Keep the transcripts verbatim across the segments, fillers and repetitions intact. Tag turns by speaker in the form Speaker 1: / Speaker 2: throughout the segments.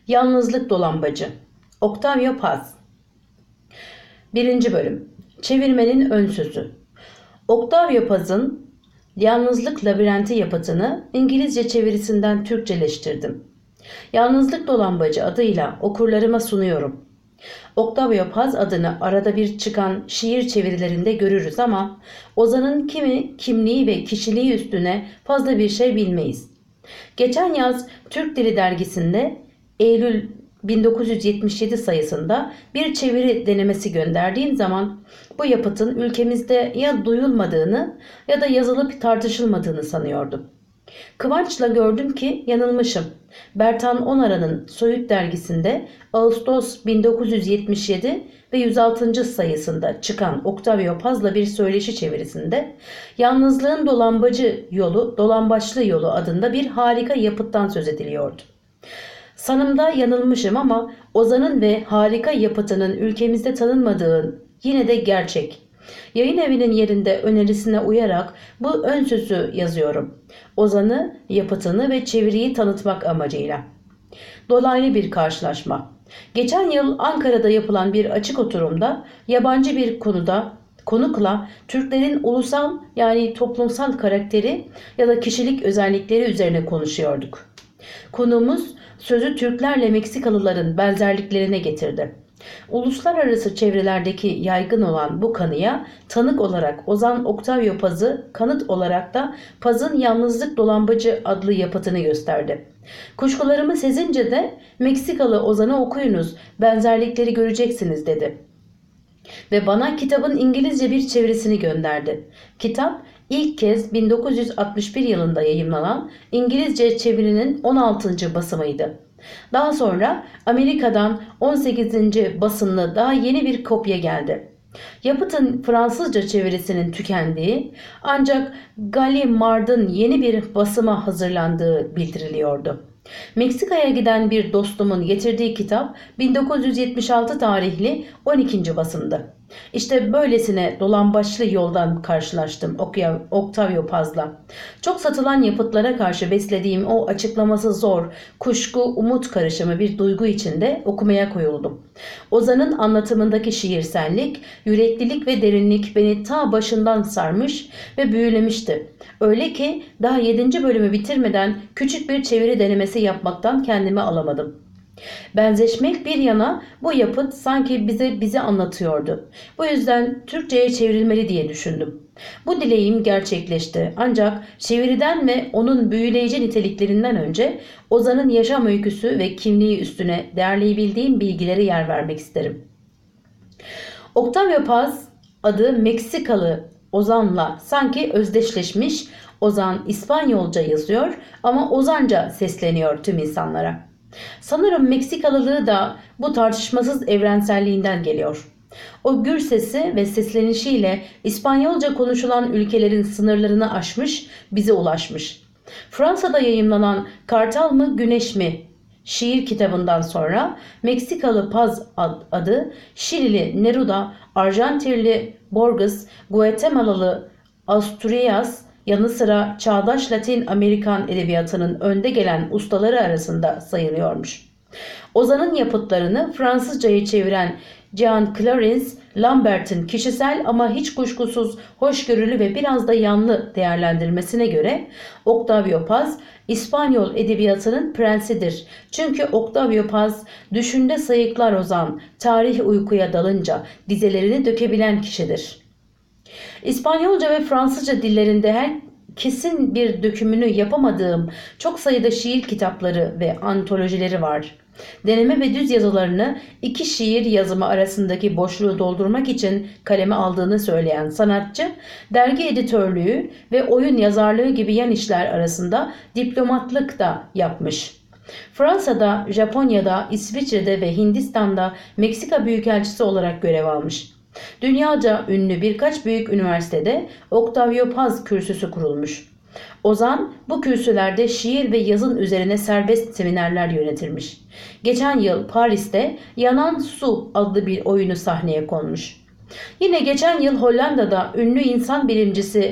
Speaker 1: Yalnızlık Dolambacı. Octavio Paz. birinci. Bölüm. Çevirmenin ön sözü. Octavio Paz'ın Yalnızlık Labirenti yapıtını İngilizce çevirisinden Türkçeleştirdim. Yalnızlık Dolambacı adıyla okurlarıma sunuyorum. Octavio Paz adını arada bir çıkan şiir çevirilerinde görürüz ama ozanın kimi kimliği ve kişiliği üstüne fazla bir şey bilmeyiz. Geçen yaz Türk Dili Dergisi'nde Eylül bin dokuz yüz yetmiş yedi sayısında bir çeviri denemesi gönderdiğim zaman bu yapıtın ülkemizde ya duyulmadığını ya da yazılıp tartışılmadığını sanıyordum. Kıvançla gördüm ki yanılmışım. Bertan Onara'nın Söğüt Dergisi'nde Ağustos bin dokuz yüz yetmiş yedi ve yüz altıncı sayısında çıkan Octavio Paz'la bir söyleşi çevirisinde Yalnızlığın Dolambacı Yolu, Dolambaçlı Yolu adında bir harika yapıttan söz ediliyordu. Sanımda yanılmışım ama ozanın ve harika yapıtının ülkemizde tanınmadığı yine de gerçek. Yayın evinin yerinde önerisine uyarak bu ön sözü yazıyorum. Ozanı, yapıtını ve çeviriyi tanıtmak amacıyla. Dolaylı bir karşılaşma. Geçen yıl Ankara'da yapılan bir açık oturumda yabancı bir konuda konukla Türklerin ulusal yani toplumsal karakteri ya da kişilik özellikleri üzerine konuşuyorduk. Konuğumuz sözü Türklerle Meksikalıların benzerliklerine getirdi. Uluslararası çevrelerdeki yaygın olan bu kanıya tanık olarak Ozan Octavio Paz'ı, kanıt olarak da Paz'ın Yalnızlık Dolambacı adlı yapıtını gösterdi. Kuşkularımı sezince de Meksikalı Ozan'ı okuyunuz, benzerlikleri göreceksiniz dedi. Ve bana kitabın İngilizce bir çevirisini gönderdi. Kitap ilk kez bin dokuz yüz altmış bir yılında yayımlanan İngilizce çevirinin on altıncı basımıydı. Daha sonra Amerika'dan on sekizinci basımlı daha yeni bir kopya geldi. Yapıtın Fransızca çevirisinin tükendiği ancak Gallimard'ın yeni bir basıma hazırlandığı bildiriliyordu. Meksika'ya giden bir dostumun getirdiği kitap bin dokuz yüz yetmiş altı tarihli on ikinci basımdı. İşte böylesine dolambaçlı yoldan karşılaştım Octavio Paz'la. Çok satılan yapıtlara karşı beslediğim o açıklaması zor, kuşku, umut karışımı bir duygu içinde okumaya koyuldum. Ozan'ın anlatımındaki şiirsellik, yüreklilik ve derinlik beni ta başından sarmış ve büyülemişti. Öyle ki daha yedinci bölümü bitirmeden küçük bir çeviri denemesi yapmaktan kendimi alamadım. Benzeşmek bir yana bu yapıt sanki bize bizi anlatıyordu. Bu yüzden Türkçe'ye çevrilmeli diye düşündüm. Bu dileğim gerçekleşti ancak çeviriden ve onun büyüleyici niteliklerinden önce Ozan'ın yaşam öyküsü ve kimliği üstüne değerleyebildiğim bilgilere yer vermek isterim. Octavio Paz adı Meksikalı Ozan'la sanki özdeşleşmiş. Ozan İspanyolca yazıyor ama Ozanca sesleniyor tüm insanlara. Sanırım Meksikalılığı da bu tartışmasız evrenselliğinden geliyor. O gür sesi ve seslenişiyle İspanyolca konuşulan ülkelerin sınırlarını aşmış, bize ulaşmış. Fransa'da yayımlanan Kartal mı Güneş mi şiir kitabından sonra Meksikalı Paz adı Şilili Neruda, Arjantinli Borges, Guatemalalı Asturias yanı sıra çağdaş Latin Amerikan edebiyatının önde gelen ustaları arasında sayılıyormuş. Ozan'ın yapıtlarını Fransızca'ya çeviren Jean Clarence Lambert'in kişisel ama hiç kuşkusuz hoşgörülü ve biraz da yanlı değerlendirmesine göre Octavio Paz İspanyol edebiyatının prensidir. Çünkü Octavio Paz düşünde sayıklar ozan, tarih uykuya dalınca dizelerini dökebilen kişidir. İspanyolca ve Fransızca dillerinde her kesin bir dökümünü yapamadığım çok sayıda şiir kitapları ve antolojileri var. Deneme ve düz yazılarını iki şiir yazımı arasındaki boşluğu doldurmak için kaleme aldığını söyleyen sanatçı, dergi editörlüğü ve oyun yazarlığı gibi yan işler arasında diplomatlık da yapmış. Fransa'da, Japonya'da, İsviçre'de ve Hindistan'da Meksika Büyükelçisi olarak görev almış. Dünyaca ünlü birkaç büyük üniversitede Octavio Paz kürsüsü kurulmuş. Ozan bu kürsülerde şiir ve yazın üzerine serbest seminerler yönetilmiş. Geçen yıl Paris'te Yanan Su adlı bir oyunu sahneye konmuş. Yine geçen yıl Hollanda'da ünlü insan bilimcisi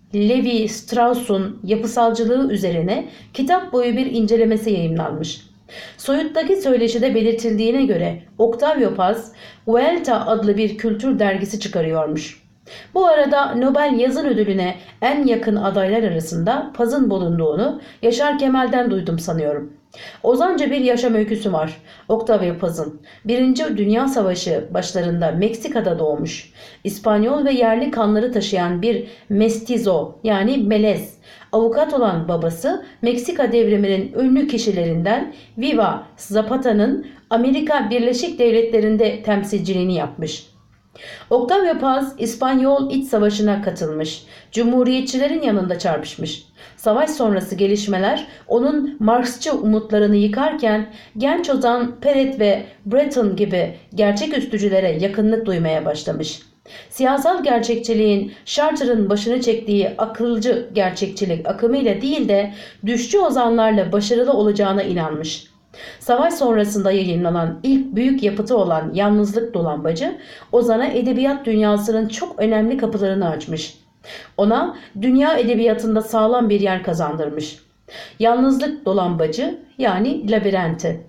Speaker 1: Levi Strauss'un yapısalcılığı üzerine kitap boyu bir incelemesi yayımlanmış. Soyuttaki söyleşide belirtildiğine göre Octavio Paz, Vuelta adlı bir kültür dergisi çıkarıyormuş. Bu arada Nobel Yazın Ödülü'ne en yakın adaylar arasında Paz'ın bulunduğunu Yaşar Kemal'den duydum sanıyorum. Ozanca bir yaşam öyküsü var Octavio Paz'ın. Birinci Dünya Savaşı başlarında Meksika'da doğmuş. İspanyol ve yerli kanları taşıyan bir mestizo yani melez. Avukat olan babası Meksika devriminin ünlü kişilerinden Viva Zapata'nın Amerika Birleşik Devletleri'nde temsilciliğini yapmış. Octavio Paz İspanyol İç Savaşı'na katılmış. Cumhuriyetçilerin yanında çarpışmış. Savaş sonrası gelişmeler onun Marksçı umutlarını yıkarken genç ozan Peret ve Breton gibi gerçeküstücülere yakınlık duymaya başlamış. Siyasal gerçekçiliğin Charter'ın başını çektiği akılcı gerçekçilik akımıyla değil de düşçü ozanlarla başarılı olacağına inanmış. Savaş sonrasında yayınlanan ilk büyük yapıtı olan Yalnızlık Dolambacı, ozana edebiyat dünyasının çok önemli kapılarını açmış. Ona dünya edebiyatında sağlam bir yer kazandırmış. Yalnızlık Dolambacı yani Labirenti.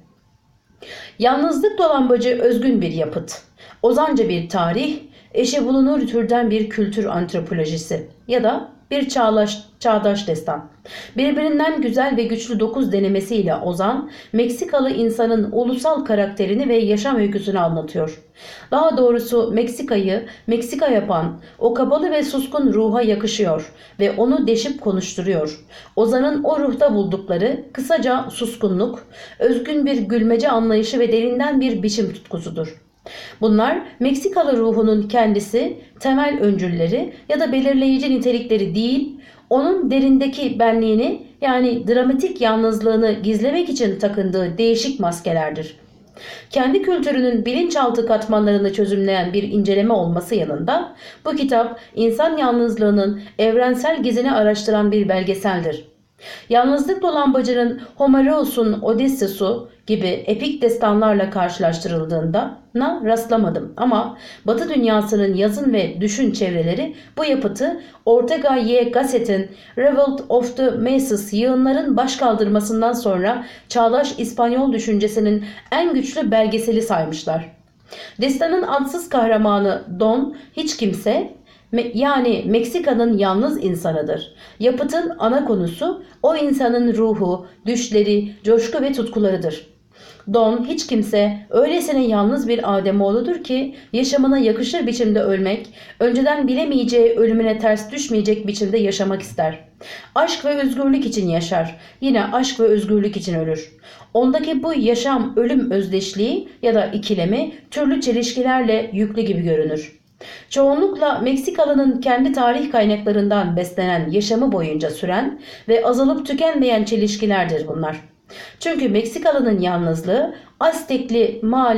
Speaker 1: Yalnızlık Dolambacı özgün bir yapıt. Ozanca bir tarih, eşe bulunur türden bir kültür antropolojisi ya da bir çağdaş, çağdaş destan. Birbirinden güzel ve güçlü dokuz denemesiyle Ozan, Meksikalı insanın ulusal karakterini ve yaşam öyküsünü anlatıyor. Daha doğrusu Meksika'yı Meksika yapan o kapalı ve suskun ruha yakışıyor ve onu deşip konuşturuyor. Ozan'ın o ruhta buldukları kısaca suskunluk, özgün bir gülmece anlayışı ve derinden bir biçim tutkusudur. Bunlar Meksikalı ruhunun kendisi, temel öncülleri ya da belirleyici nitelikleri değil, onun derindeki benliğini yani dramatik yalnızlığını gizlemek için takındığı değişik maskelerdir. Kendi kültürünün bilinçaltı katmanlarını çözümleyen bir inceleme olması yanında bu kitap insan yalnızlığının evrensel gizini araştıran bir belgeseldir. Yalnızlık Dolambacı'nın Homeros'un Odysseus'u gibi epik destanlarla karşılaştırıldığında na rastlamadım ama Batı dünyasının yazın ve düşün çevreleri bu yapıtı Ortega y Gasset'in Revolt of the Masses yığınların başkaldırmasından sonra çağdaş İspanyol düşüncesinin en güçlü belgeseli saymışlar. Destanın adsız kahramanı Don hiç kimse yani Meksika'nın yalnız insanıdır. Yapıtın ana konusu o insanın ruhu, düşleri, coşku ve tutkularıdır. Don hiç kimse öylesine yalnız bir ademoğludur ki yaşamına yakışır biçimde ölmek, önceden bilemeyeceği ölümüne ters düşmeyecek biçimde yaşamak ister. Aşk ve özgürlük için yaşar, yine aşk ve özgürlük için ölür. Ondaki bu yaşam-ölüm özdeşliği ya da ikilemi türlü çelişkilerle yüklü gibi görünür. Çoğunlukla Meksikalı'nın kendi tarih kaynaklarından beslenen yaşamı boyunca süren ve azalıp tükenmeyen çelişkilerdir bunlar. Çünkü Meksikalı'nın yalnızlığı Aztekli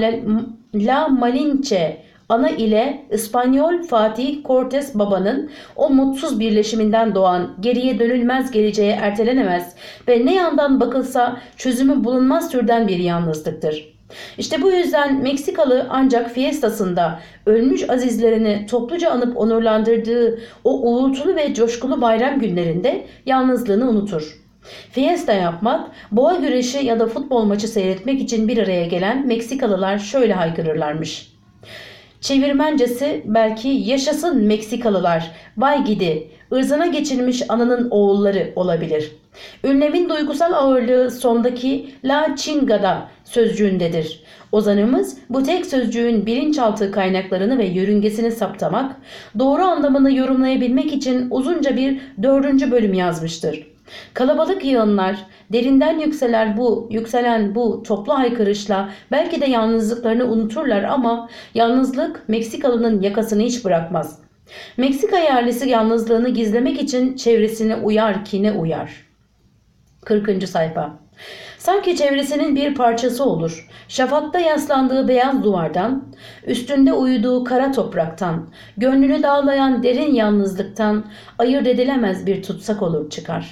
Speaker 1: La Malinche ana ile İspanyol Fatih Cortes Baba'nın o mutsuz birleşiminden doğan geriye dönülmez geleceğe ertelenemez ve ne yandan bakılsa çözümü bulunmaz türden bir yalnızlıktır. İşte bu yüzden Meksikalı ancak fiestasında ölmüş azizlerini topluca anıp onurlandırdığı o uğultulu ve coşkulu bayram günlerinde yalnızlığını unutur. Fiesta yapmak, boğa güreşi ya da futbol maçı seyretmek için bir araya gelen Meksikalılar şöyle haykırırlarmış. Çevirmencesi belki yaşasın Meksikalılar, vay gidi, ırzına geçilmiş ananın oğulları olabilir. Ünlemin duygusal ağırlığı sondaki La Chingada sözcüğündedir. Ozanımız bu tek sözcüğün bilinçaltı kaynaklarını ve yörüngesini saptamak, doğru anlamını yorumlayabilmek için uzunca bir dördüncü bölüm yazmıştır. Kalabalık yığınlar, derinden yükselen bu, yükselen bu toplu haykırışla belki de yalnızlıklarını unuturlar ama yalnızlık Meksikalı'nın yakasını hiç bırakmaz. Meksika yerlisi yalnızlığını gizlemek için çevresine uyar ki ne uyar. kırkıncı sayfa. Sanki çevresinin bir parçası olur. Şafakta yaslandığı beyaz duvardan, üstünde uyuduğu kara topraktan, gönlünü dağlayan derin yalnızlıktan ayırt edilemez bir tutsak olur çıkar.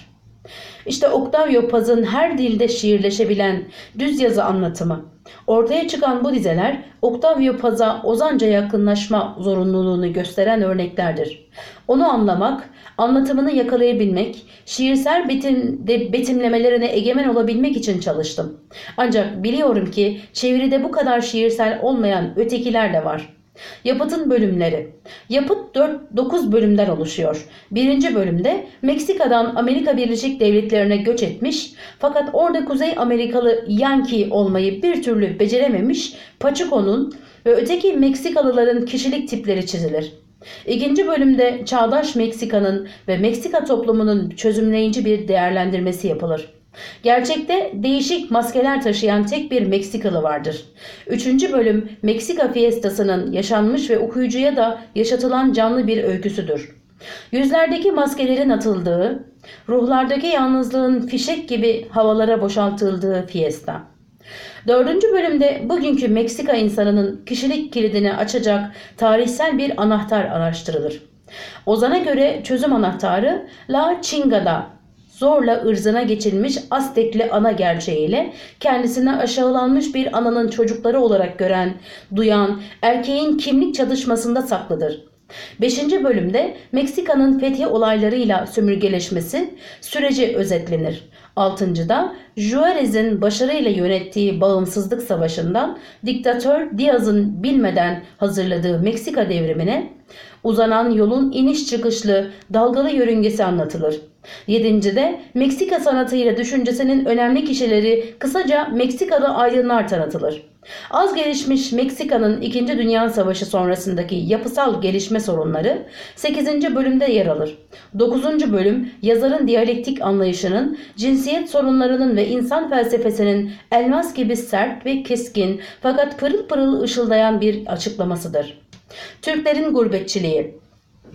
Speaker 1: İşte Octavio Paz'ın her dilde şiirleşebilen düz yazı anlatımı. Ortaya çıkan bu dizeler Octavio Paz'a ozanca yakınlaşma zorunluluğunu gösteren örneklerdir. Onu anlamak, anlatımını yakalayabilmek, şiirsel betim, de, betimlemelerine egemen olabilmek için çalıştım. Ancak biliyorum ki çeviride bu kadar şiirsel olmayan ötekiler de var. Yapıtın bölümleri. Yapıt dört dokuz bölümden oluşuyor. Birinci bölümde Meksika'dan Amerika Birleşik Devletleri'ne göç etmiş fakat orada Kuzey Amerikalı Yankee olmayı bir türlü becerememiş Pacheco'nun ve öteki Meksikalıların kişilik tipleri çizilir. İkinci bölümde çağdaş Meksika'nın ve Meksika toplumunun çözümleyici bir değerlendirmesi yapılır. Gerçekte değişik maskeler taşıyan tek bir Meksikalı vardır. Üçüncü bölüm Meksika Fiestası'nın yaşanmış ve okuyucuya da yaşatılan canlı bir öyküsüdür. Yüzlerdeki maskelerin atıldığı, ruhlardaki yalnızlığın fişek gibi havalara boşaltıldığı fiesta. Dördüncü bölümde bugünkü Meksika insanının kişilik kilidini açacak tarihsel bir anahtar araştırılır. Ozan'a göre çözüm anahtarı La Chingada, zorla ırzına geçilmiş Aztekli ana gerçeğiyle kendisine aşağılanmış bir ananın çocukları olarak gören, duyan, erkeğin kimlik çatışmasında saklıdır. Beşinci bölümde Meksika'nın fethi olaylarıyla sömürgeleşmesi süreci özetlenir. Altıncıda Juárez'in başarıyla yönettiği bağımsızlık savaşından diktatör Diaz'ın bilmeden hazırladığı Meksika devrimine uzanan yolun iniş çıkışlı dalgalı yörüngesi anlatılır. Yedincide Meksika sanatıyla düşüncesinin önemli kişileri kısaca Meksikalı aydınlar tanıtılır. Az gelişmiş Meksika'nın İkinci Dünya Savaşı sonrasındaki yapısal gelişme sorunları sekizinci bölümde yer alır. dokuzuncu bölüm yazarın diyalektik anlayışının, cinsiyet sorunlarının ve insan felsefesinin elmas gibi sert ve keskin fakat pırıl pırıl ışıldayan bir açıklamasıdır. Türklerin gurbetçiliği.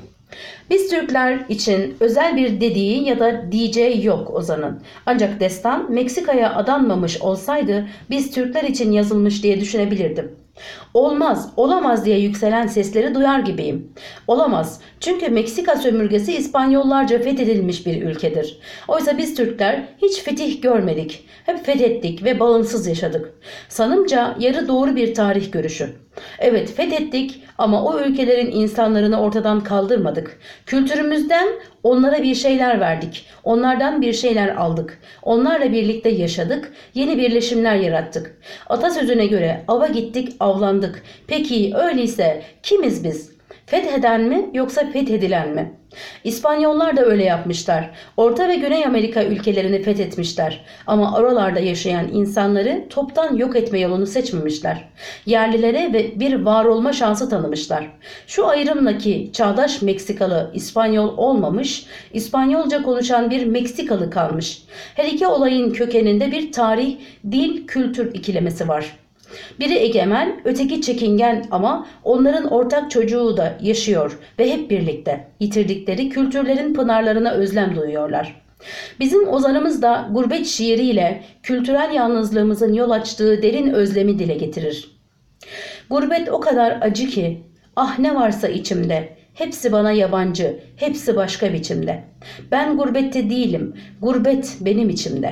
Speaker 1: Biz Türkler için özel bir dediği ya da diyeceği yok Ozan'ın. Ancak destan Meksika'ya adanmamış olsaydı biz Türkler için yazılmış diye düşünebilirdim. Olmaz, olamaz diye yükselen sesleri duyar gibiyim. Olamaz. Çünkü Meksika sömürgesi İspanyollarca fethedilmiş bir ülkedir. Oysa biz Türkler hiç fetih görmedik. Hep fethettik ve bağımsız yaşadık. Sanımca yarı doğru bir tarih görüşü. Evet, fethettik ama o ülkelerin insanlarını ortadan kaldırmadık. Kültürümüzden onlara bir şeyler verdik. Onlardan bir şeyler aldık. Onlarla birlikte yaşadık. Yeni birleşimler yarattık. Atasözüne göre ava gittik, avlandık. Peki öyleyse kimiz biz? Fetheden mi yoksa fethedilen mi? İspanyollar da öyle yapmışlar. Orta ve Güney Amerika ülkelerini fethetmişler. Ama oralarda yaşayan insanları toptan yok etme yolunu seçmemişler. Yerlilere ve bir var olma şansı tanımışlar. Şu ayrımla ki çağdaş Meksikalı İspanyol olmamış, İspanyolca konuşan bir Meksikalı kalmış. Her iki olayın kökeninde bir tarih, dil, kültür ikilemesi var. Biri egemen, öteki çekingen ama onların ortak çocuğu da yaşıyor ve hep birlikte yitirdikleri kültürlerin pınarlarına özlem duyuyorlar. Bizim ozanımız da gurbet şiiriyle kültürel yalnızlığımızın yol açtığı derin özlemi dile getirir. Gurbet o kadar acı ki, ah ne varsa içimde, hepsi bana yabancı, hepsi başka biçimde. Ben gurbette değilim, gurbet benim içimde.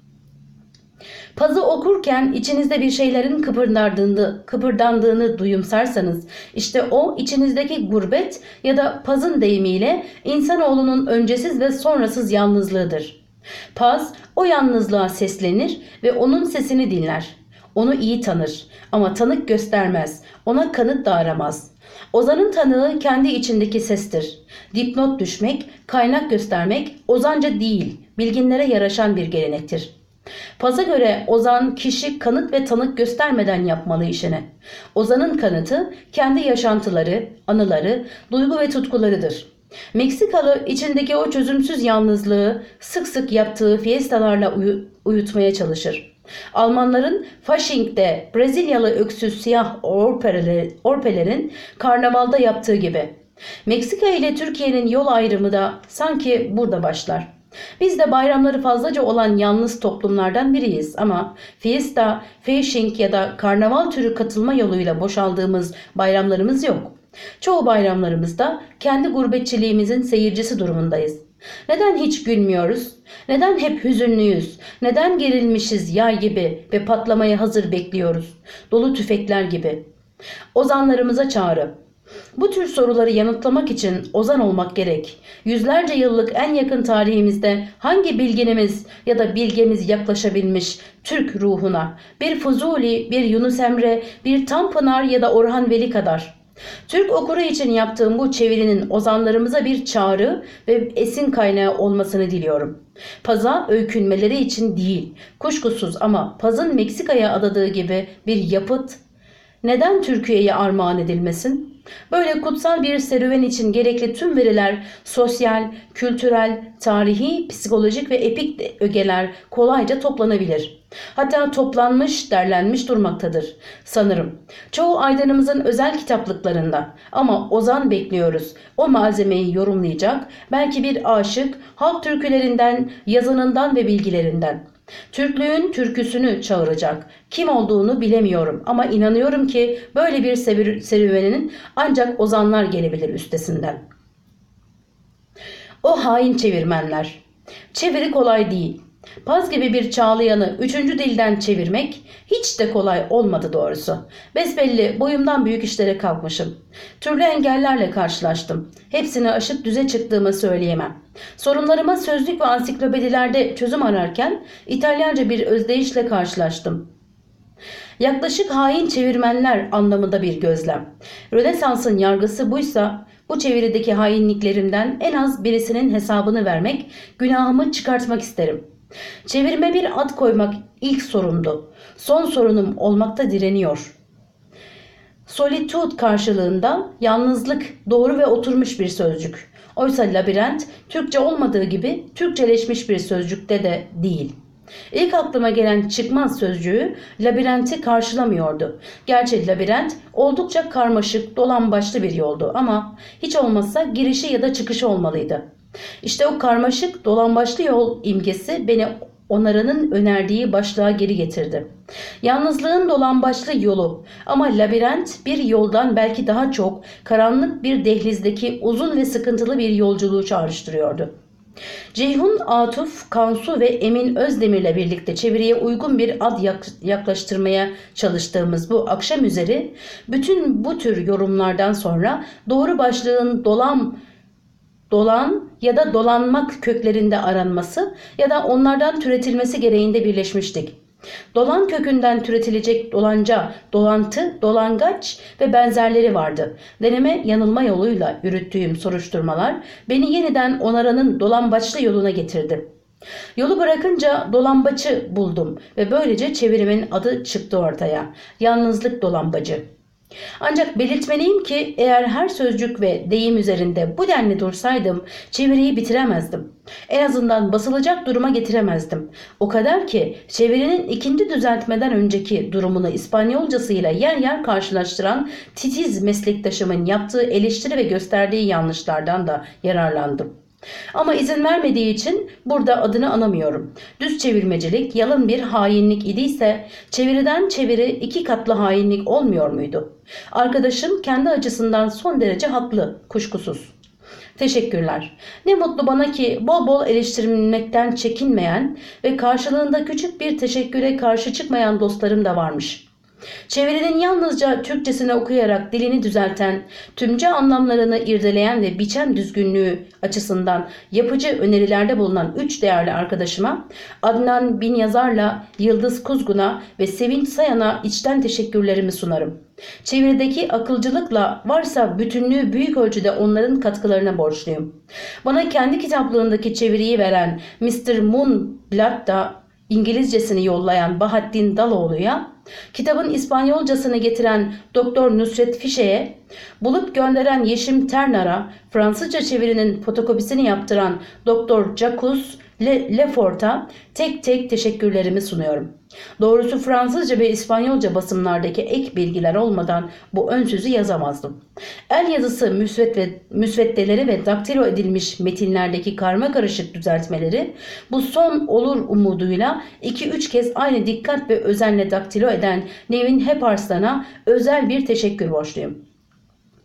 Speaker 1: Pazı okurken içinizde bir şeylerin kıpırdandığını, kıpırdandığını duyumsarsanız işte o içinizdeki gurbet ya da Paz'ın deyimiyle insanoğlunun öncesiz ve sonrasız yalnızlığıdır. Paz o yalnızlığa seslenir ve onun sesini dinler. Onu iyi tanır ama tanık göstermez, ona kanıt da aramaz. Ozanın tanığı kendi içindeki sestir. Dipnot düşmek, kaynak göstermek ozanca değil, bilginlere yaraşan bir gelenektir. Paz'a göre ozan kişi kanıt ve tanık göstermeden yapmalı işini. Ozanın kanıtı kendi yaşantıları, anıları, duygu ve tutkularıdır. Meksikalı içindeki o çözümsüz yalnızlığı sık sık yaptığı fiestalarla uyu uyutmaya çalışır. Almanların Fasching'de Brezilyalı öksüz siyah orpelerin karnavalda yaptığı gibi. Meksika ile Türkiye'nin yol ayrımı da sanki burada başlar. Biz de bayramları fazlaca olan yalnız toplumlardan biriyiz ama fiesta, fasching ya da karnaval türü katılma yoluyla boşaldığımız bayramlarımız yok. Çoğu bayramlarımızda kendi gurbetçiliğimizin seyircisi durumundayız. Neden hiç gülmüyoruz? Neden hep hüzünlüyüz? Neden gerilmişiz yay gibi ve patlamaya hazır bekliyoruz? Dolu tüfekler gibi. Ozanlarımıza çağrı. Bu tür soruları yanıtlamak için ozan olmak gerek. Yüzlerce yıllık en yakın tarihimizde hangi bilginimiz ya da bilgemiz yaklaşabilmiş Türk ruhuna? Bir Fuzuli, bir Yunus Emre, bir Tanpınar ya da Orhan Veli kadar. Türk okuru için yaptığım bu çevirinin ozanlarımıza bir çağrı ve esin kaynağı olmasını diliyorum. Paz'a öykünmeleri için değil, kuşkusuz, ama Paz'ın Meksika'ya adadığı gibi bir yapıt neden Türkiye'ye armağan edilmesin? Böyle kutsal bir serüven için gerekli tüm veriler, sosyal, kültürel, tarihi, psikolojik ve epik ögeler kolayca toplanabilir. Hatta toplanmış, derlenmiş durmaktadır sanırım. Çoğu aydınımızın özel kitaplıklarında, ama ozan bekliyoruz. O malzemeyi yorumlayacak, belki bir aşık, halk türkülerinden, yazınından ve bilgilerinden. Türklüğün türküsünü çağıracak. Kim olduğunu bilemiyorum ama inanıyorum ki böyle bir serüvenin ancak ozanlar gelebilir üstesinden. O hain çevirmenler. Çeviri kolay değil. Paz gibi bir çağlayanı üçüncü dilden çevirmek hiç de kolay olmadı doğrusu. Besbelli boyumdan büyük işlere kalkmışım. Türlü engellerle karşılaştım. Hepsini aşıp düze çıktığımı söyleyemem. Sorunlarıma sözlük ve ansiklopedilerde çözüm ararken İtalyanca bir özdeyişle karşılaştım. Yaklaşık hain çevirmenler anlamında bir gözlem. Rönesans'ın yargısı buysa, bu çevirideki hainliklerimden en az birisinin hesabını vermek, günahımı çıkartmak isterim. Çevirime bir ad koymak ilk sorumdu. Son sorunum olmakta direniyor. Solitude karşılığında yalnızlık doğru ve oturmuş bir sözcük. Oysa labirent Türkçe olmadığı gibi Türkçeleşmiş bir sözcükte de değil. İlk aklıma gelen çıkmaz sözcüğü labirenti karşılamıyordu. Gerçi labirent oldukça karmaşık, dolambaçlı bir yoldu ama hiç olmazsa girişi ya da çıkışı olmalıydı. İşte o karmaşık, dolambaçlı yol imgesi beni Onara'nın önerdiği başlığa geri getirdi. Yalnızlığın dolambaçlı yolu, ama labirent bir yoldan belki daha çok karanlık bir dehlizdeki uzun ve sıkıntılı bir yolculuğu çağrıştırıyordu. Ceyhun Atuf, Kansu ve Emin Özdemir'le birlikte çeviriye uygun bir ad yaklaştırmaya çalıştığımız bu akşam üzeri bütün bu tür yorumlardan sonra doğru başlığın dolam dolan ya da dolanmak köklerinde aranması ya da onlardan türetilmesi gereğinde birleşmiştik. Dolan kökünden türetilecek dolanca, dolantı, dolangaç ve benzerleri vardı. Deneme yanılma yoluyla yürüttüğüm soruşturmalar beni yeniden Onara'nın dolambaçlı yoluna getirdi. Yolu bırakınca dolambaçı buldum ve böylece çevirimin adı çıktı ortaya. Yalnızlık dolambacı. Ancak belirtmeliyim ki eğer her sözcük ve deyim üzerinde bu denli dursaydım çeviriyi bitiremezdim. En azından basılacak duruma getiremezdim. O kadar ki çevirinin ikinci düzeltmeden önceki durumunu İspanyolcasıyla yer yer karşılaştıran titiz meslektaşımın yaptığı eleştiri ve gösterdiği yanlışlardan da yararlandım. Ama izin vermediği için burada adını anamıyorum. Düz çevirmecilik yalın bir hainlik idiyse çeviriden çeviri iki katlı hainlik olmuyor muydu? Arkadaşım kendi açısından son derece haklı, kuşkusuz. Teşekkürler. Ne mutlu bana ki bol bol eleştirilmekten çekinmeyen ve karşılığında küçük bir teşekküre karşı çıkmayan dostlarım da varmış. Çevirinin yalnızca Türkçesini okuyarak dilini düzelten, tümce anlamlarını irdeleyen ve biçem düzgünlüğü açısından yapıcı önerilerde bulunan üç değerli arkadaşıma, Adnan Binyazar'la Yıldız Kuzgun'a ve Sevinç Sayan'a içten teşekkürlerimi sunarım. Çevirideki akılcılıkla varsa bütünlüğü büyük ölçüde onların katkılarına borçluyum. Bana kendi kitaplığındaki çeviriyi veren mister Moonblood da İngilizcesini yollayan Bahattin Daloğlu'ya, kitabın İspanyolcasını getiren Doktor Nusret Fişe'ye, bulup gönderen Yeşim Ternar'a, Fransızca çevirinin fotokopisini yaptıran Doktor Jacques Le Lefort'a tek tek teşekkürlerimi sunuyorum. Doğrusu Fransızca ve İspanyolca basımlardaki ek bilgiler olmadan bu ön sözü yazamazdım. El yazısı müsvedde, müsveddeleri ve daktilo edilmiş metinlerdeki karmakarışık düzeltmeleri bu son olur umuduyla iki üç kez aynı dikkat ve özenle daktilo eden Nevin Heparslan'a özel bir teşekkür borçluyum.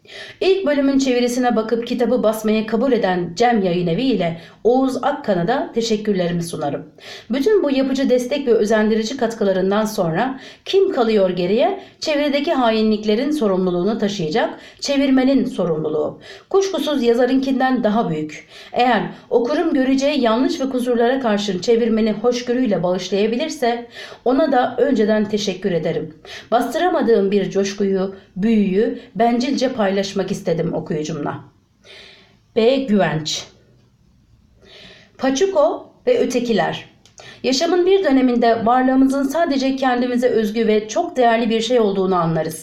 Speaker 1: İlk bölümün çevirisine bakıp kitabı basmayı kabul eden Cem Yayınevi ile Oğuz Akkan'a da teşekkürlerimi sunarım. Bütün bu yapıcı destek ve özendirici katkılarından sonra kim kalıyor geriye? Çevirideki hainliklerin sorumluluğunu taşıyacak çevirmenin sorumluluğu. Kuşkusuz yazarınkinden daha büyük. Eğer okurum göreceği yanlış ve kusurlara karşın çevirmeni hoşgörüyle bağışlayabilirse ona da önceden teşekkür ederim. Bastıramadığım bir coşkuyu, büyüyü bencilce paylaşmak istedim okuyucumla. B. Güvenç. Paçuko ve ötekiler. Yaşamın bir döneminde varlığımızın sadece kendimize özgü ve çok değerli bir şey olduğunu anlarız.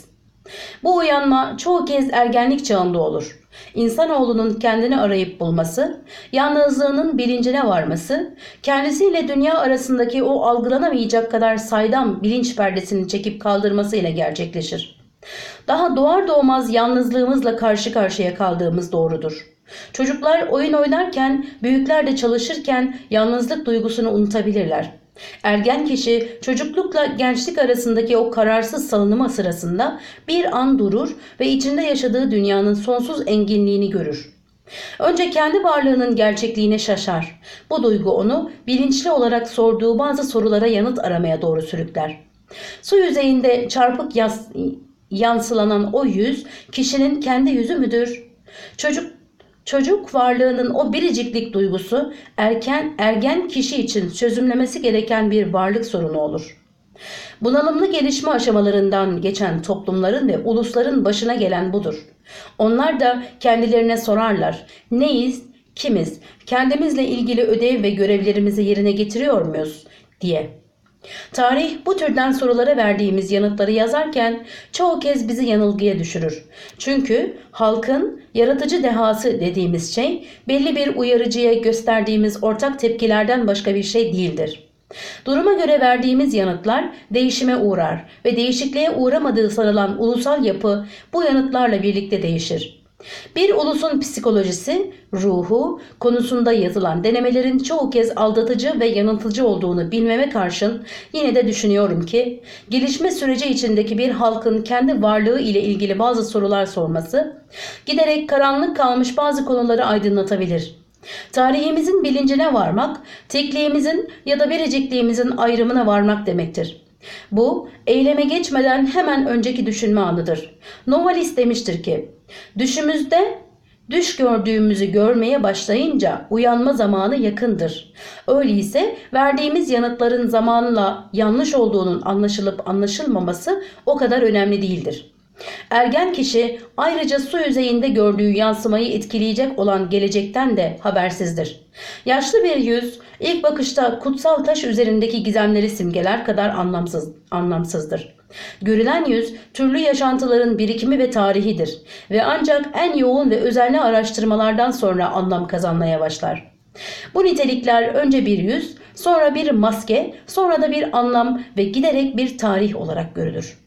Speaker 1: Bu uyanma çoğu kez ergenlik çağında olur. İnsanoğlunun kendini arayıp bulması, yalnızlığının bilincine varması, kendisiyle dünya arasındaki o algılanamayacak kadar saydam bilinç perdesini çekip kaldırması ile gerçekleşir. Daha doğar doğmaz yalnızlığımızla karşı karşıya kaldığımız doğrudur. Çocuklar oyun oynarken, büyükler de çalışırken yalnızlık duygusunu unutabilirler. Ergen kişi çocuklukla gençlik arasındaki o kararsız salınımı sırasında bir an durur ve içinde yaşadığı dünyanın sonsuz enginliğini görür. Önce kendi varlığının gerçekliğine şaşar. Bu duygu onu bilinçli olarak sorduğu bazı sorulara yanıt aramaya doğru sürükler. Su yüzeyinde çarpık yas yansılanan o yüz kişinin kendi yüzü müdür? Çocuk Çocuk varlığının o biriciklik duygusu erken ergen kişi için çözümlemesi gereken bir varlık sorunu olur. Bunalımlı gelişme aşamalarından geçen toplumların ve ulusların başına gelen budur. Onlar da kendilerine sorarlar: neyiz, kimiz, kendimizle ilgili ödev ve görevlerimizi yerine getiriyor muyuz diye. Tarih bu türden sorulara verdiğimiz yanıtları yazarken çoğu kez bizi yanılgıya düşürür. Çünkü halkın yaratıcı dehası dediğimiz şey belli bir uyarıcıya gösterdiğimiz ortak tepkilerden başka bir şey değildir. Duruma göre verdiğimiz yanıtlar değişime uğrar ve değişikliğe uğramadığı sanılan ulusal yapı bu yanıtlarla birlikte değişir. Bir ulusun psikolojisi, ruhu konusunda yazılan denemelerin çoğu kez aldatıcı ve yanıltıcı olduğunu bilmeme karşın yine de düşünüyorum ki gelişme süreci içindeki bir halkın kendi varlığı ile ilgili bazı sorular sorması giderek karanlık kalmış bazı konuları aydınlatabilir. Tarihimizin bilincine varmak, tekliğimizin ya da biricikliğimizin ayrımına varmak demektir. Bu, eyleme geçmeden hemen önceki düşünme anıdır. Novalis demiştir ki, düşümüzde düş gördüğümüzü görmeye başlayınca uyanma zamanı yakındır. Öyleyse verdiğimiz yanıtların zamanla yanlış olduğunun anlaşılıp anlaşılmaması o kadar önemli değildir. Ergen kişi ayrıca su yüzeyinde gördüğü yansımayı etkileyecek olan gelecekten de habersizdir. Yaşlı bir yüz ilk bakışta kutsal taş üzerindeki gizemleri simgeler kadar anlamsız, anlamsızdır. Görülen yüz türlü yaşantıların birikimi ve tarihidir ve ancak en yoğun ve özenli araştırmalardan sonra anlam kazanmaya başlar. Bu nitelikler önce bir yüz, sonra bir maske, sonra da bir anlam ve giderek bir tarih olarak görülür.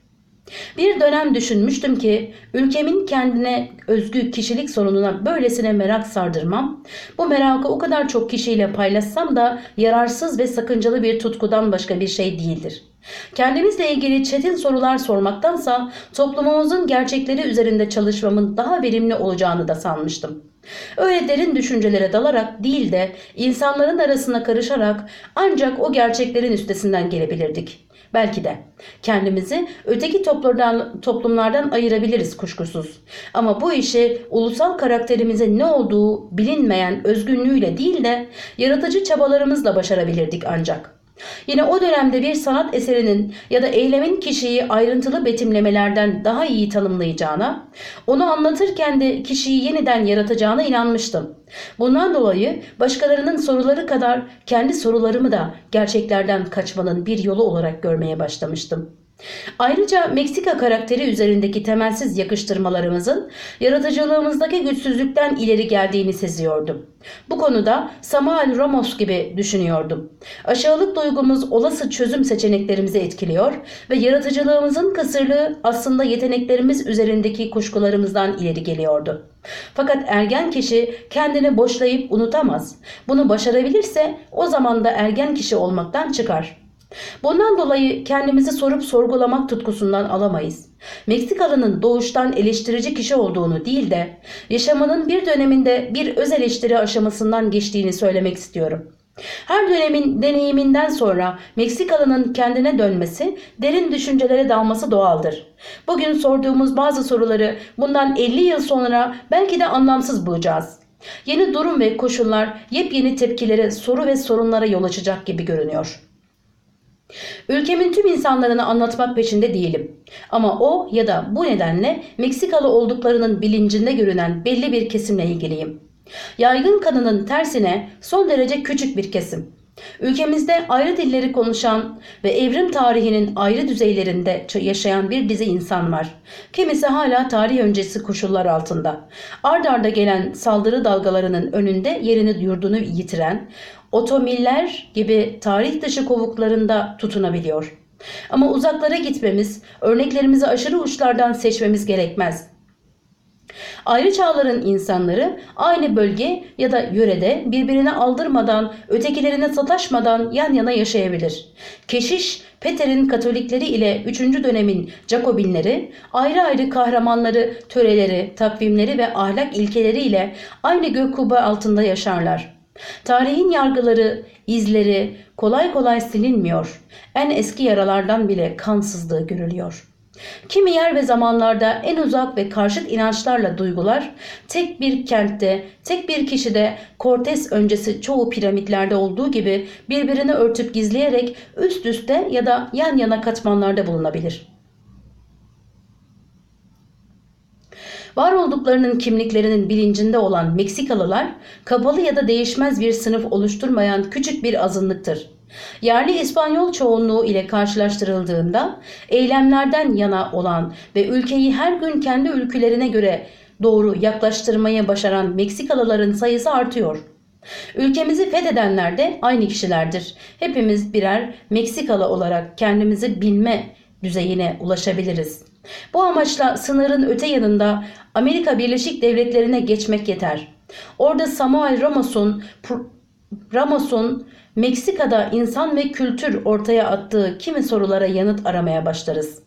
Speaker 1: Bir dönem düşünmüştüm ki ülkemin kendine özgü kişilik sorununa böylesine merak sardırmam, bu merakı o kadar çok kişiyle paylaşsam da yararsız ve sakıncalı bir tutkudan başka bir şey değildir. Kendimizle ilgili çetin sorular sormaktansa toplumumuzun gerçekleri üzerinde çalışmamın daha verimli olacağını da sanmıştım. Öyle derin düşüncelere dalarak değil de insanların arasına karışarak ancak o gerçeklerin üstesinden gelebilirdik. Belki de kendimizi öteki toplumlardan, toplumlardan ayırabiliriz kuşkusuz. Ama bu işi ulusal karakterimize ne olduğu bilinmeyen özgünlüğüyle değil de yaratıcı çabalarımızla başarabilirdik ancak. Yine o dönemde bir sanat eserinin ya da eylemin kişiyi ayrıntılı betimlemelerden daha iyi tanımlayacağına, onu anlatırken de kişiyi yeniden yaratacağına inanmıştım. Bundan dolayı başkalarının soruları kadar kendi sorularımı da gerçeklerden kaçmanın bir yolu olarak görmeye başlamıştım. Ayrıca Meksika karakteri üzerindeki temelsiz yakıştırmalarımızın yaratıcılığımızdaki güçsüzlükten ileri geldiğini seziyordum. Bu konuda Samuel Ramos gibi düşünüyordum. Aşağılık duygumuz olası çözüm seçeneklerimizi etkiliyor ve yaratıcılığımızın kısırlığı aslında yeteneklerimiz üzerindeki kuşkularımızdan ileri geliyordu. Fakat ergen kişi kendini boşlayıp unutamaz. Bunu başarabilirse o zaman da ergen kişi olmaktan çıkar. Bundan dolayı kendimizi sorup sorgulamak tutkusundan alamayız. Meksikalı'nın doğuştan eleştirici kişi olduğunu değil de yaşamının bir döneminde bir öz eleştiri aşamasından geçtiğini söylemek istiyorum. Her dönemin deneyiminden sonra Meksikalı'nın kendine dönmesi, derin düşüncelere dalması doğaldır. Bugün sorduğumuz bazı soruları bundan elli yıl sonra belki de anlamsız bulacağız. Yeni durum ve koşullar yepyeni tepkilere, soru ve sorunlara yol açacak gibi görünüyor. Ülkemin tüm insanlarını anlatmak peşinde değilim. Ama o ya da bu nedenle Meksikalı olduklarının bilincinde görünen belli bir kesimle ilgiliyim. Yaygın kanının tersine son derece küçük bir kesim. Ülkemizde ayrı dilleri konuşan ve evrim tarihinin ayrı düzeylerinde yaşayan bir dizi insan var. Kimisi hala tarih öncesi koşullar altında. Ard arda gelen saldırı dalgalarının önünde yerini yurdunu yitiren, otomiller gibi tarih dışı kovuklarında tutunabiliyor. Ama uzaklara gitmemiz, örneklerimizi aşırı uçlardan seçmemiz gerekmez. Ayrı çağların insanları aynı bölge ya da yörede birbirine aldırmadan, ötekilerine sataşmadan yan yana yaşayabilir. Keşiş Peter'in Katolikleri ile üçüncü dönemin Jacobinleri ayrı ayrı kahramanları, töreleri, takvimleri ve ahlak ilkeleri ile aynı gök kubbe altında yaşarlar. Tarihin yargıları, izleri kolay kolay silinmiyor. En eski yaralardan bile kan sızdığı görülüyor. Kimi yer ve zamanlarda en uzak ve karşıt inançlarla duygular, tek bir kentte, tek bir kişide Cortez öncesi çoğu piramitlerde olduğu gibi birbirini örtüp gizleyerek üst üste ya da yan yana katmanlarda bulunabilir. Var olduklarının kimliklerinin bilincinde olan Meksikalılar, kapalı ya da değişmez bir sınıf oluşturmayan küçük bir azınlıktır. Yerli İspanyol çoğunluğu ile karşılaştırıldığında eylemlerden yana olan ve ülkeyi her gün kendi ülkelerine göre doğru yaklaştırmaya başaran Meksikalıların sayısı artıyor. Ülkemizi fethedenler de aynı kişilerdir. Hepimiz birer Meksikalı olarak kendimizi bilme düzeyine ulaşabiliriz. Bu amaçla sınırın öte yanında Amerika Birleşik Devletleri'ne geçmek yeter. Orada Samuel Ramos'un Ramos'un Meksika'da insan ve kültür ortaya attığı kimi sorulara yanıt aramaya başlarız.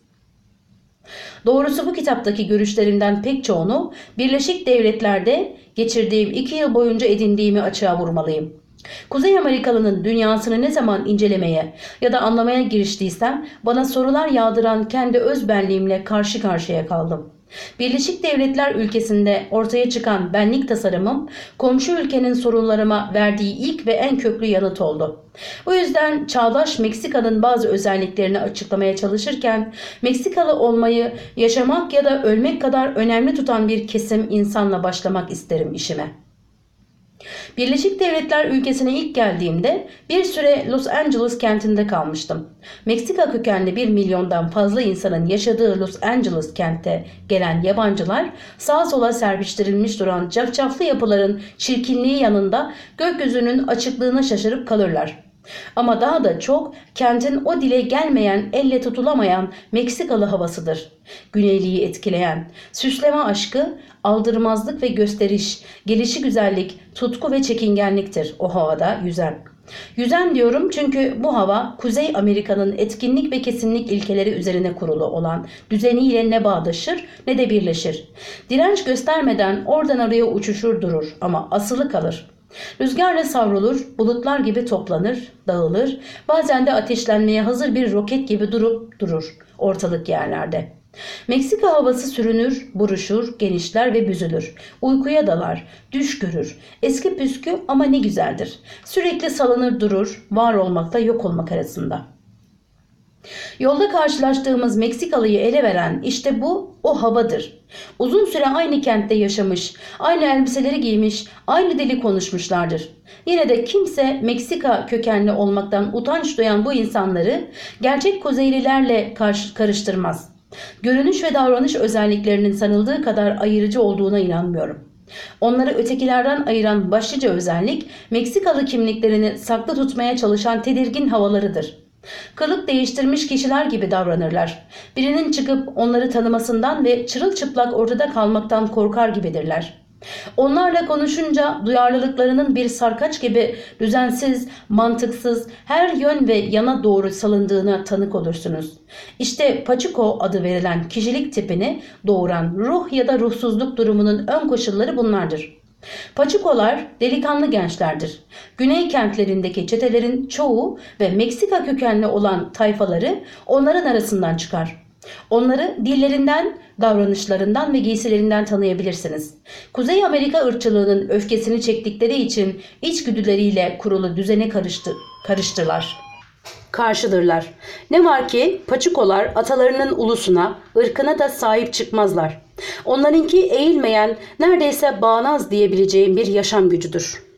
Speaker 1: Doğrusu bu kitaptaki görüşlerimden pek çoğunu Birleşik Devletler'de geçirdiğim iki yıl boyunca edindiğimi açığa vurmalıyım. Kuzey Amerikalı'nın dünyasını ne zaman incelemeye ya da anlamaya giriştiysem bana sorular yağdıran kendi öz benliğimle karşı karşıya kaldım. Birleşik Devletler ülkesinde ortaya çıkan benlik tasarımım komşu ülkenin sorunlarıma verdiği ilk ve en köklü yanıt oldu. Bu yüzden çağdaş Meksika'nın bazı özelliklerini açıklamaya çalışırken Meksikalı olmayı yaşamak ya da ölmek kadar önemli tutan bir kesim insanla başlamak isterim işime. Birleşik Devletler ülkesine ilk geldiğimde bir süre Los Angeles kentinde kalmıştım. Meksika kökenli bir milyondan fazla insanın yaşadığı Los Angeles kentte gelen yabancılar sağa sola serpiştirilmiş duran cafcaflı yapıların çirkinliği yanında gökyüzünün açıklığına şaşırıp kalırlar. Ama daha da çok kentin o dile gelmeyen, elle tutulamayan Meksikalı havasıdır. Güneyliği etkileyen, süsleme aşkı, aldırmazlık ve gösteriş, gelişi güzellik, tutku ve çekingenliktir o havada yüzen. Yüzen diyorum çünkü bu hava Kuzey Amerika'nın etkinlik ve kesinlik ilkeleri üzerine kurulu olan düzeniyle ne bağdaşır ne de birleşir. Direnç göstermeden oradan oraya uçuşur durur ama asılı kalır. Rüzgarla savrulur, bulutlar gibi toplanır, dağılır, bazen de ateşlenmeye hazır bir roket gibi durup durur ortalık yerlerde. Meksika havası sürünür, buruşur, genişler ve büzülür. Uykuya dalar, düş görür. Eski püskü ama ne güzeldir. Sürekli salınır durur, var olmakla yok olmak arasında. Yolda karşılaştığımız Meksikalıyı ele veren işte bu o havadır. Uzun süre aynı kentte yaşamış, aynı elbiseleri giymiş, aynı dili konuşmuşlardır. Yine de kimse Meksika kökenli olmaktan utanç duyan bu insanları gerçek Kuzeylilerle karıştırmaz. Görünüş ve davranış özelliklerinin sanıldığı kadar ayırıcı olduğuna inanmıyorum. Onları ötekilerden ayıran başlıca özellik Meksikalı kimliklerini saklı tutmaya çalışan tedirgin havalarıdır. Kılık değiştirmiş kişiler gibi davranırlar. Birinin çıkıp onları tanımasından ve çırılçıplak ortada kalmaktan korkar gibidirler. Onlarla konuşunca duyarlılıklarının bir sarkaç gibi düzensiz, mantıksız, her yön ve yana doğru salındığına tanık olursunuz. İşte Paçiko adı verilen kişilik tipini doğuran ruh ya da ruhsuzluk durumunun ön koşulları bunlardır. Paçikolar delikanlı gençlerdir. Güney kentlerindeki çetelerin çoğu ve Meksika kökenli olan tayfaları onların arasından çıkar. Onları dillerinden, davranışlarından ve giysilerinden tanıyabilirsiniz. Kuzey Amerika ırkçılığının öfkesini çektikleri için içgüdüleriyle kurulu düzene karıştı, karıştılar. Karşıdırlar. Ne var ki Paçikolar atalarının ulusuna, ırkına da sahip çıkmazlar. Onlarınki eğilmeyen, neredeyse bağnaz diyebileceğim bir yaşam gücüdür.